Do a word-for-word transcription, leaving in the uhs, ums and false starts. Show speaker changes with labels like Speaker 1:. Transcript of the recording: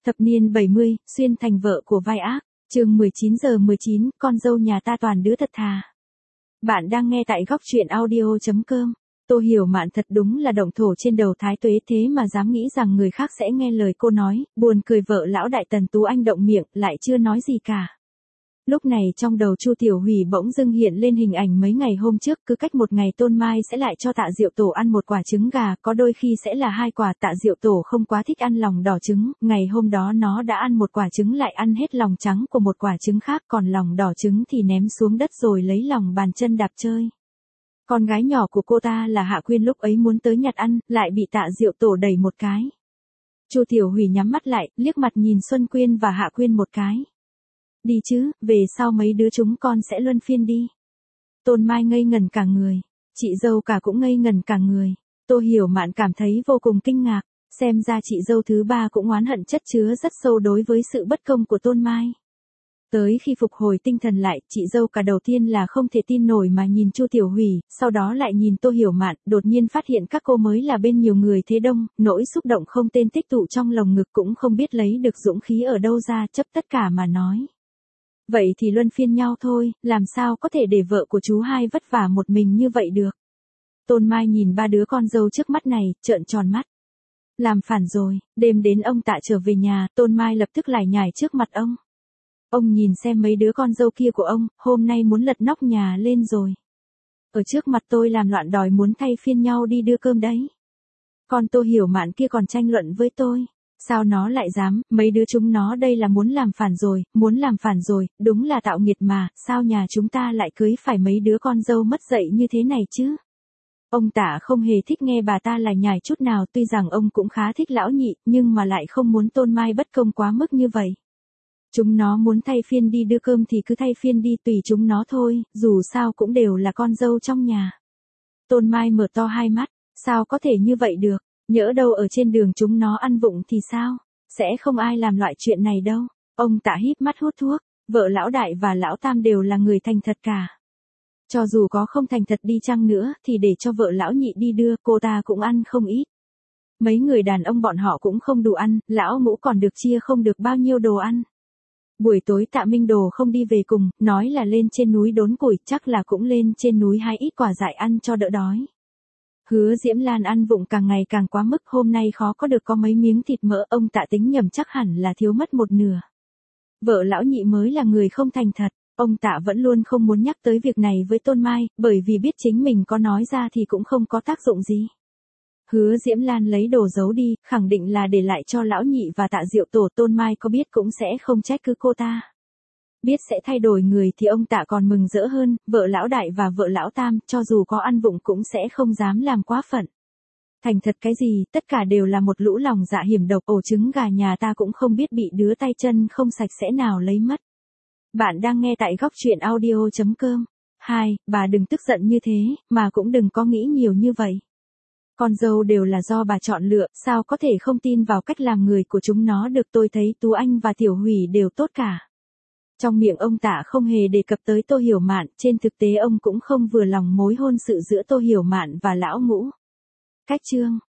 Speaker 1: Thập niên bảy mươi, xuyên thành vợ của vai ác, chương mười chín giờ mười chín, con dâu nhà ta toàn đứa thật thà. Bạn đang nghe tại góc truyện audio.com. Tô Hiểu Mạn thật đúng là động thổ trên đầu Thái Tuế thế mà dám nghĩ rằng người khác sẽ nghe lời cô nói, buồn cười vợ lão đại Tần Tú Anh động miệng, lại chưa nói gì cả. Lúc này trong đầu Chu Tiểu Hủy bỗng dưng hiện lên hình ảnh mấy ngày hôm trước, cứ cách một ngày Tôn Mai sẽ lại cho Tạ Diệu Tổ ăn một quả trứng gà, có đôi khi sẽ là hai quả. Tạ Diệu Tổ không quá thích ăn lòng đỏ trứng, ngày hôm đó nó đã ăn một quả trứng lại ăn hết lòng trắng của một quả trứng khác, còn lòng đỏ trứng thì ném xuống đất rồi lấy lòng bàn chân đạp chơi. Con gái nhỏ của cô ta là Hạ Quyên lúc ấy muốn tới nhặt ăn, lại bị Tạ Diệu Tổ đẩy một cái. Chu Tiểu Hủy nhắm mắt lại, liếc mặt nhìn Xuân Quyên và Hạ Quyên một cái. Đi chứ, về sau mấy đứa chúng con sẽ luân phiên đi. Tôn Mai ngây ngẩn cả người, chị dâu cả cũng ngây ngẩn cả người. Tô Hiểu Mạn cảm thấy vô cùng kinh ngạc, xem ra chị dâu thứ ba cũng oán hận chất chứa rất sâu đối với sự bất công của Tôn Mai. Tới khi phục hồi tinh thần lại, chị dâu cả đầu tiên là không thể tin nổi mà nhìn Chu Tiểu Hủy, sau đó lại nhìn Tô Hiểu Mạn, đột nhiên phát hiện các cô mới là bên nhiều người thế đông, nỗi xúc động không tên tích tụ trong lồng ngực cũng không biết lấy được dũng khí ở đâu ra, chấp tất cả mà nói. Vậy thì luân phiên nhau thôi, làm sao có thể để vợ của chú hai vất vả một mình như vậy được. Tôn Mai nhìn ba đứa con dâu trước mắt này, trợn tròn mắt. Làm phản rồi, đêm đến ông Tạ trở về nhà, Tôn Mai lập tức lải nhải trước mặt ông. Ông nhìn xem mấy đứa con dâu kia của ông, hôm nay muốn lật nóc nhà lên rồi. Ở trước mặt tôi làm loạn đòi muốn thay phiên nhau đi đưa cơm đấy. Con Tô Hiểu Mạn kia còn tranh luận với tôi. Sao nó lại dám, mấy đứa chúng nó đây là muốn làm phản rồi, muốn làm phản rồi, đúng là tạo nghiệt mà, sao nhà chúng ta lại cưới phải mấy đứa con dâu mất dạy như thế này chứ? Ông Tạ không hề thích nghe bà ta lải nhải chút nào, tuy rằng ông cũng khá thích lão nhị, nhưng mà lại không muốn Tôn Mai bất công quá mức như vậy. Chúng nó muốn thay phiên đi đưa cơm thì cứ thay phiên đi, tùy chúng nó thôi, dù sao cũng đều là con dâu trong nhà. Tôn Mai mở to hai mắt, sao có thể như vậy được? Nhỡ đâu ở trên đường chúng nó ăn vụng thì sao? Sẽ không ai làm loại chuyện này đâu. Ông Tạ híp mắt hút thuốc, vợ lão đại và lão tam đều là người thành thật cả. Cho dù có không thành thật đi chăng nữa thì để cho vợ lão nhị đi đưa, cô ta cũng ăn không ít. Mấy người đàn ông bọn họ cũng không đủ ăn, lão ngũ còn được chia không được bao nhiêu đồ ăn. Buổi tối Tạ Minh Đồ không đi về cùng, nói là lên trên núi đốn củi, chắc là cũng lên trên núi hái ít quả dại ăn cho đỡ đói. Hứa Diễm Lan ăn vụng càng ngày càng quá mức, hôm nay khó có được có mấy miếng thịt mỡ, ông Tạ tính nhầm chắc hẳn là thiếu mất một nửa. Vợ lão nhị mới là người không thành thật, ông Tạ vẫn luôn không muốn nhắc tới việc này với Tôn Mai, bởi vì biết chính mình có nói ra thì cũng không có tác dụng gì. Hứa Diễm Lan lấy đồ giấu đi, khẳng định là để lại cho lão nhị và Tạ Diệu Tổ, Tôn Mai có biết cũng sẽ không trách cứ cô ta. Biết sẽ thay đổi người thì ông Tạ còn mừng rỡ hơn, vợ lão đại và vợ lão tam, cho dù có ăn vụng cũng sẽ không dám làm quá phận. Thành thật cái gì, tất cả đều là một lũ lòng dạ hiểm độc, ổ trứng gà nhà ta cũng không biết bị đứa tay chân không sạch sẽ nào lấy mất. Bạn đang nghe tại góc truyện audio.com. Hai, bà đừng tức giận như thế, mà cũng đừng có nghĩ nhiều như vậy. Con dâu đều là do bà chọn lựa, sao có thể không tin vào cách làm người của chúng nó được, tôi thấy Tú Anh và Tiểu Hủy đều tốt cả. Trong miệng ông Tạ không hề đề cập tới Tô Hiểu Mạn, trên thực tế ông cũng không vừa lòng mối hôn sự giữa Tô Hiểu Mạn và lão ngũ. Cách chương